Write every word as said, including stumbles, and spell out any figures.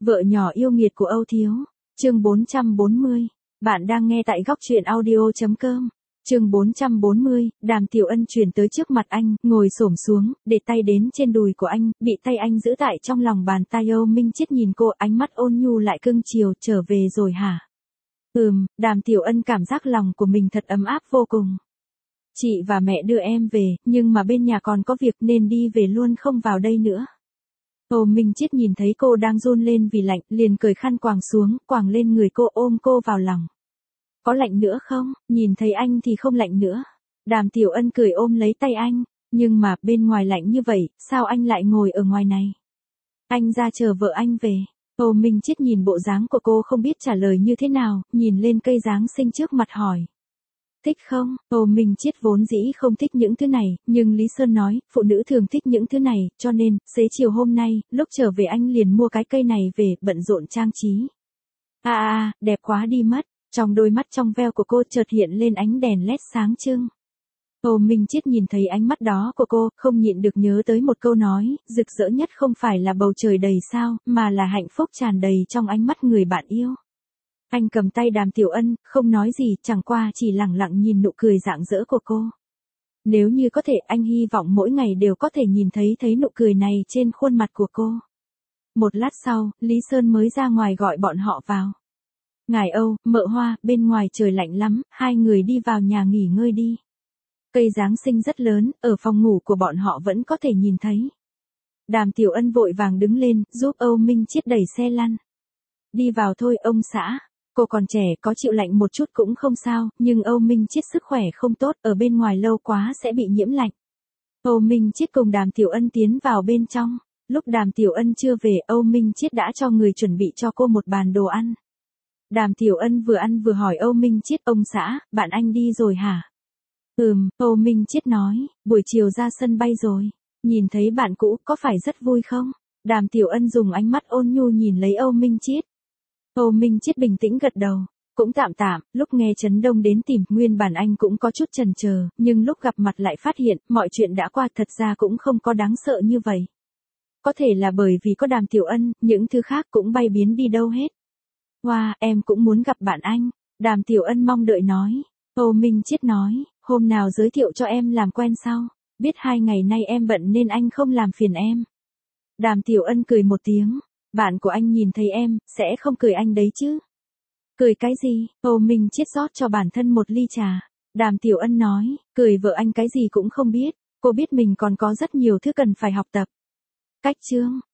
Vợ nhỏ yêu nghiệt của Âu Thiếu. Chương bốn trăm bốn mươi. Bạn đang nghe tại góc truyện audio chấm com. Chương bốn trăm bốn mươi, Đàm Tiểu Ân chuyển tới trước mặt anh, ngồi xổm xuống, để tay đến trên đùi của anh, bị tay anh giữ tại trong lòng bàn tay. Âu Minh Chiết nhìn cô, ánh mắt ôn nhu lại cưng chiều. Trở về rồi hả? Ừm, Đàm Tiểu Ân cảm giác lòng của mình thật ấm áp vô cùng. Chị và mẹ đưa em về, nhưng mà bên nhà còn có việc nên đi về luôn, không vào đây nữa. Âu Minh Chiết nhìn thấy cô đang run lên vì lạnh, liền cởi khăn quàng xuống, quàng lên người cô, ôm cô vào lòng. Có lạnh nữa không? Nhìn thấy anh thì không lạnh nữa. Đàm Tiểu Ân cười ôm lấy tay anh. Nhưng mà bên ngoài lạnh như vậy, sao anh lại ngồi ở ngoài này? Anh ra chờ vợ anh về. Âu Minh Chiết nhìn bộ dáng của cô không biết trả lời như thế nào, nhìn lên cây Giáng sinh trước mặt hỏi. Thích không? Âu Minh Chiết vốn dĩ không thích những thứ này, nhưng Lý Sơn nói, phụ nữ thường thích những thứ này, cho nên, xế chiều hôm nay, lúc trở về anh liền mua cái cây này về, bận rộn trang trí. À à, đẹp quá đi mất. Trong đôi mắt trong veo của cô chợt hiện lên ánh đèn led sáng trưng. Âu Minh Chiết nhìn thấy ánh mắt đó của cô, không nhịn được nhớ tới một câu nói, rực rỡ nhất không phải là bầu trời đầy sao, mà là hạnh phúc tràn đầy trong ánh mắt người bạn yêu. Anh cầm tay Đàm Tiểu Ân, không nói gì, chẳng qua chỉ lặng lặng nhìn nụ cười rạng rỡ của cô. Nếu như có thể, anh hy vọng mỗi ngày đều có thể nhìn thấy thấy nụ cười này trên khuôn mặt của cô. Một lát sau, Lý Sơn mới ra ngoài gọi bọn họ vào. Ngài Âu, Mợ Hoa, bên ngoài trời lạnh lắm, hai người đi vào nhà nghỉ ngơi đi. Cây Giáng sinh rất lớn, ở phòng ngủ của bọn họ vẫn có thể nhìn thấy. Đàm Tiểu Ân vội vàng đứng lên, giúp Âu Minh Chiết đẩy xe lăn. Đi vào thôi ông xã. Cô còn trẻ, có chịu lạnh một chút cũng không sao, nhưng Âu Minh Chiết sức khỏe không tốt, ở bên ngoài lâu quá sẽ bị nhiễm lạnh. Âu Minh Chiết cùng Đàm Tiểu Ân tiến vào bên trong. Lúc Đàm Tiểu Ân chưa về, Âu Minh Chiết đã cho người chuẩn bị cho cô một bàn đồ ăn. Đàm Tiểu Ân vừa ăn vừa hỏi Âu Minh Chiết, ông xã, bạn anh đi rồi hả? Ừm, Âu Minh Chiết nói, buổi chiều ra sân bay rồi. Nhìn thấy bạn cũ, có phải rất vui không? Đàm Tiểu Ân dùng ánh mắt ôn nhu nhìn lấy Âu Minh Chiết. Âu Minh Chiết bình tĩnh gật đầu. Cũng tạm tạm, lúc nghe Trấn Đông đến tìm, nguyên bản anh cũng có chút chần chờ, nhưng lúc gặp mặt lại phát hiện, mọi chuyện đã qua, thật ra cũng không có đáng sợ như vậy. Có thể là bởi vì có Đàm Tiểu Ân, những thứ khác cũng bay biến đi đâu hết. Wow, em cũng muốn gặp bạn anh. Đàm Tiểu Ân mong đợi nói. Âu Minh Chiết nói, hôm nào giới thiệu cho em làm quen sau. Biết hai ngày nay em bận nên anh không làm phiền em. Đàm Tiểu Ân cười một tiếng. Bạn của anh nhìn thấy em, sẽ không cười anh đấy chứ. Cười cái gì? Âu Minh Chiết rót cho bản thân một ly trà. Đàm Tiểu Ân nói, cười vợ anh cái gì cũng không biết. Cô biết mình còn có rất nhiều thứ cần phải học tập. Cách chương.